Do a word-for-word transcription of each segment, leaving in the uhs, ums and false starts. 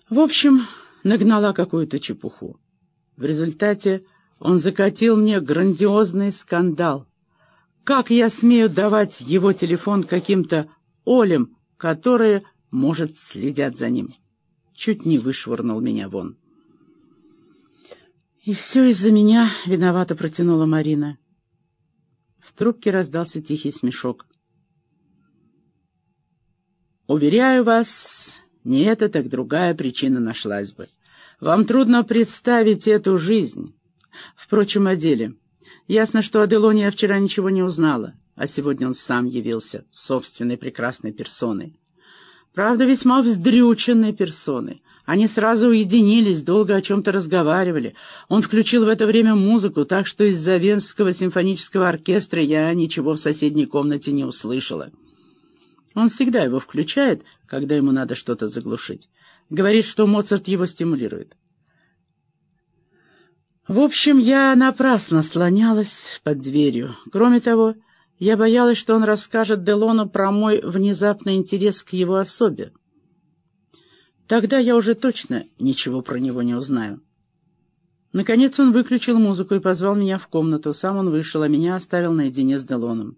В общем, нагнала какую-то чепуху. В результате он закатил мне грандиозный скандал. Как я смею давать его телефон каким-то олям, которые, может, следят за ним? Чуть не вышвырнул меня вон. «И все из-за меня», — виновато протянула Марина. В трубке раздался тихий смешок. «Уверяю вас, не эта, так другая причина нашлась бы. Вам трудно представить эту жизнь. Впрочем, о деле. Ясно, что о Делоне я вчера ничего не узнала, а сегодня он сам явился собственной прекрасной персоной. Правда, весьма вздрюченной персоной. Они сразу уединились, долго о чем-то разговаривали. Он включил в это время музыку, так что из-за Венского симфонического оркестра я ничего в соседней комнате не услышала. Он всегда его включает, когда ему надо что-то заглушить. Говорит, что Моцарт его стимулирует. В общем, я напрасно слонялась под дверью. Кроме того, я боялась, что он расскажет Делону про мой внезапный интерес к его особе. Тогда я уже точно ничего про него не узнаю. Наконец он выключил музыку и позвал меня в комнату. Сам он вышел, а меня оставил наедине с Делоном.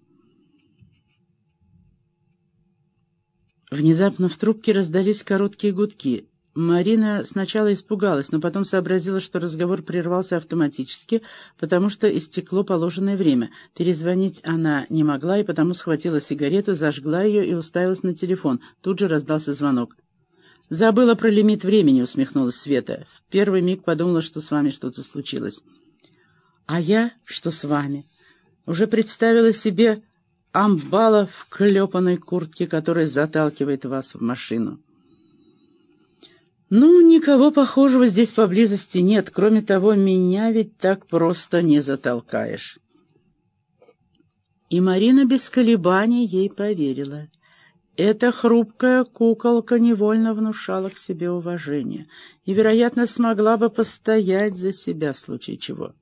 Внезапно в трубке раздались короткие гудки. Марина сначала испугалась, но потом сообразила, что разговор прервался автоматически, потому что истекло положенное время. Перезвонить она не могла, и потому схватила сигарету, зажгла ее и уставилась на телефон. Тут же раздался звонок. «Забыла про лимит времени», — усмехнулась Света. В первый миг подумала, что с вами что-то случилось. «А я? Что с вами?» Уже представила себе амбала в клепанной куртке, которая заталкивает вас в машину. «Ну, никого похожего здесь поблизости нет. Кроме того, меня ведь так просто не затолкаешь». И Марина без колебаний ей поверила. Эта хрупкая куколка невольно внушала к себе уважение и, вероятно, смогла бы постоять за себя в случае чего.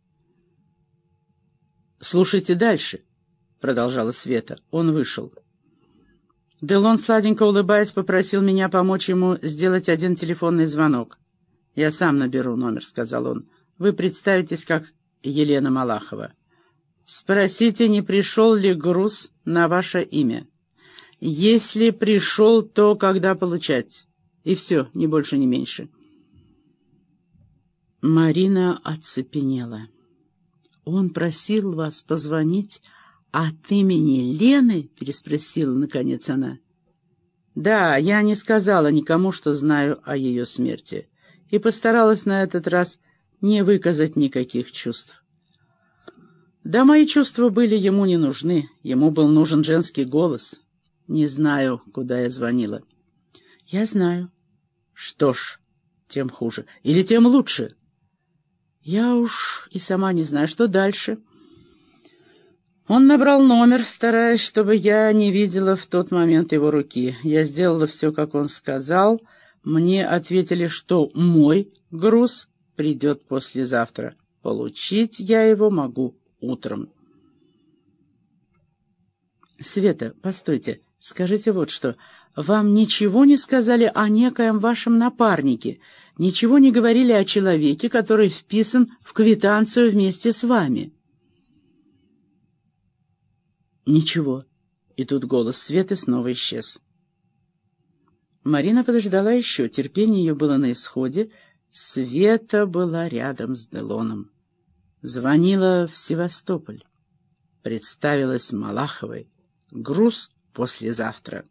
«Слушайте дальше», — продолжала Света. Он вышел. Делон, сладенько улыбаясь, попросил меня помочь ему сделать один телефонный звонок. «Я сам наберу номер», — сказал он. «Вы представитесь как Елена Малахова. Спросите, не пришел ли груз на ваше имя. Если пришел, то когда получать. И все, ни больше, ни меньше». Марина оцепенела. «Он просил вас позвонить от имени Лены?» — переспросила, наконец, она. «Да, я не сказала никому, что знаю о ее смерти, и постаралась на этот раз не выказать никаких чувств. Да, мои чувства были ему не нужны, ему был нужен женский голос. Не знаю, куда я звонила». «Я знаю». «Что ж, тем хуже. Или тем лучше?» «Я уж и сама не знаю, что дальше». Он набрал номер, стараясь, чтобы я не видела в тот момент его руки. Я сделала все, как он сказал. Мне ответили, что мой груз придет послезавтра. Получить я его могу утром. «Света, постойте, скажите вот что. Вам ничего не сказали о некоем вашем напарнике? Ничего не говорили о человеке, который вписан в квитанцию вместе с вами?» «Ничего». И тут голос Светы снова исчез. Марина подождала еще, терпение ее было на исходе. Света была рядом с Делоном. Звонила в Севастополь. Представилась Малаховой. Груз послезавтра.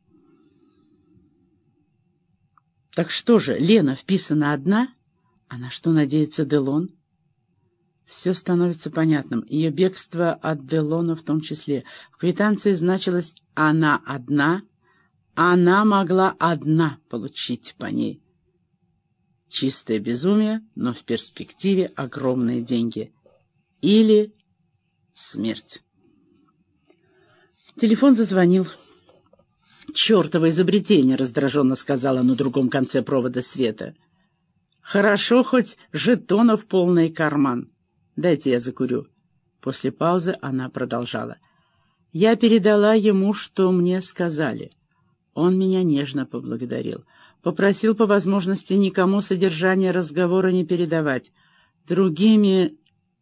Так что же, Лена вписана одна? А на что надеется Делон? Все становится понятным. Ее бегство от Делона в том числе. В квитанции значилось «она одна», она могла одна получить по ней. Чистое безумие, но в перспективе огромные деньги. Или смерть. Телефон зазвонил. «Чертово изобретение», — раздраженно сказала на другом конце провода Света. «Хорошо, хоть жетонов полный карман. Дайте я закурю». После паузы она продолжала. «Я передала ему, что мне сказали. Он меня нежно поблагодарил. Попросил по возможности никому содержание разговора не передавать. Другими